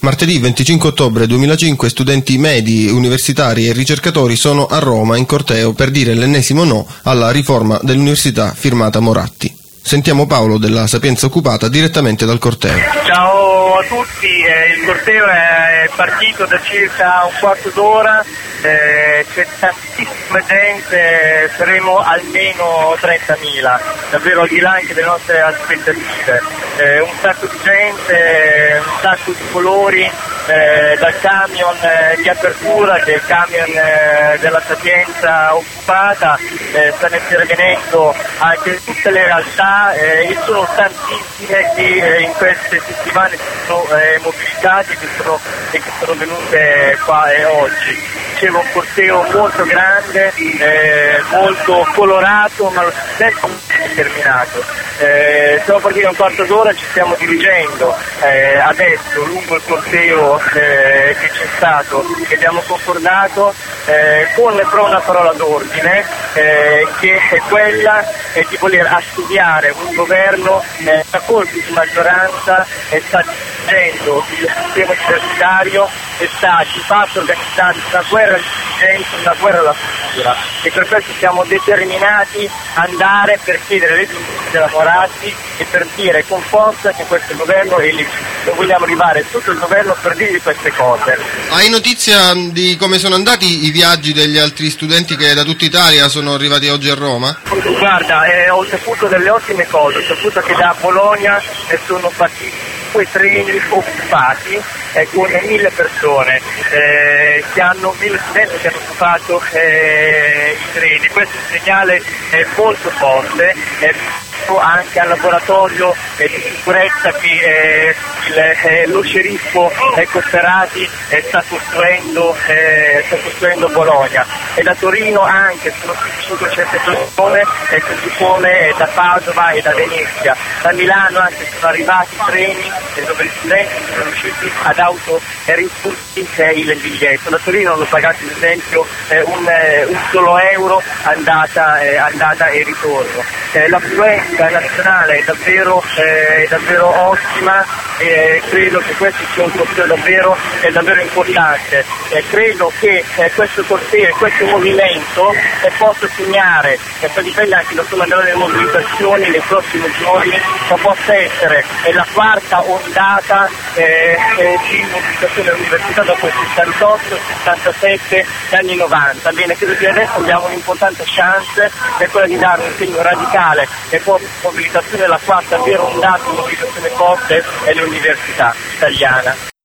Martedì 25 ottobre 2005 studenti medi, universitari e ricercatori sono a Roma in corteo per dire l'ennesimo no alla riforma dell'università firmata Moratti. Sentiamo Paolo della Sapienza Occupata direttamente dal corteo. Ciao a tutti, il corteo è partito da circa un quarto d'ora, c'è tantissima gente, saremo almeno 30.000, davvero al di là anche delle nostre aspettative. Un sacco di gente, un sacco di colori, dal camion di apertura, che è il camion della Sapienza Occupata, stanno intervenendo anche tutte le realtà e sono tantissime che in queste settimane si sono mobilitate e che sono venute qua oggi. C'era un corteo molto grande, molto colorato, ma lo stesso determinato. Siamo partiti da un quarto d'ora, ci stiamo dirigendo adesso lungo il corteo che c'è stato, che abbiamo concordato con però una parola d'ordine che è quella di voler assediare un governo a colpi di maggioranza e sta dirigendo il sistema universitario e sta di fatto organizzando una guerra di dirigenza, una guerra alla cultura, e per questo siamo determinati a andare per chiedere le dimissioni della Moratti e per dire con forza che questo governo è illegittimo. Vogliamo arrivare tutto il governo per dirgli queste cose. Hai notizia di come sono andati i viaggi degli altri studenti che da tutta Italia sono arrivati oggi a Roma? Guarda, ho saputo delle ottime cose, ho saputo che da Bologna sono partiti 2 treni occupati con 1.000 persone, che hanno 1.000 studenti che hanno occupato i treni. Questo è un segnale molto forte, anche al laboratorio di sicurezza che lo sceriffo Cottarati sta costruendo Bologna, e da Torino anche sono 500 persone, così come da Padova e da Venezia. Da Milano anche sono arrivati treni dove gli studenti sono riusciti ad ridurre il biglietto. Da Torino hanno pagato ad esempio un solo euro andata e ritorno. L'affluenza nazionale è davvero ottima, e credo che questo sia un corteo davvero importante. Credo che questo corteo e questo movimento possa segnare, e poi dipende anche da come andranno le mobilitazioni nei prossimi giorni, ma possa essere la quarta ondata di mobilitazione all'università dopo il 68, 77 e anni 90. Bene, credo che adesso abbiamo un'importante chance, che è quella di dare un segno radicale e poi mobilitazione, la quarta vera ondata di mobilitazione forte è l'università italiana.